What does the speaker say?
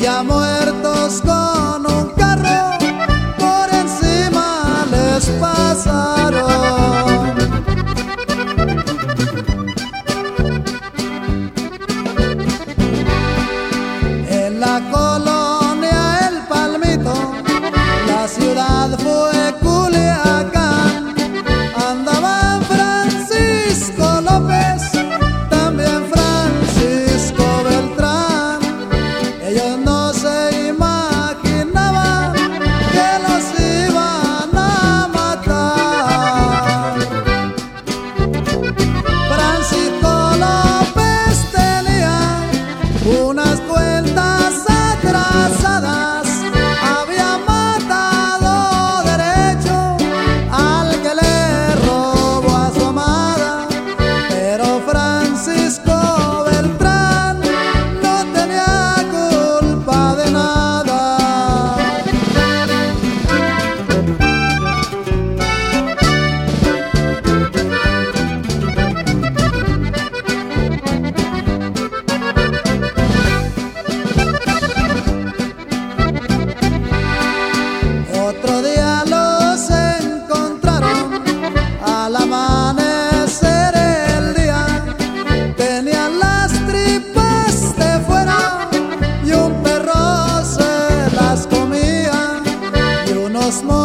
ya muertos con un carro por encima les pasaron. En la colonia El Palmito, la ciudad fue Culiacán, andaba Francisco López, también Francisco Beltrán. Ellos no se imaginaban que los iban a matar. Francisco López tenía unas cuentas atrasadas, había matado derecho al que le robó a su amada, pero Francisco Beltrán no tenía culpa de nada. Otro día los encontraron al amanecer el día, tenían las tripas de fuera y un perro se las comía, y unos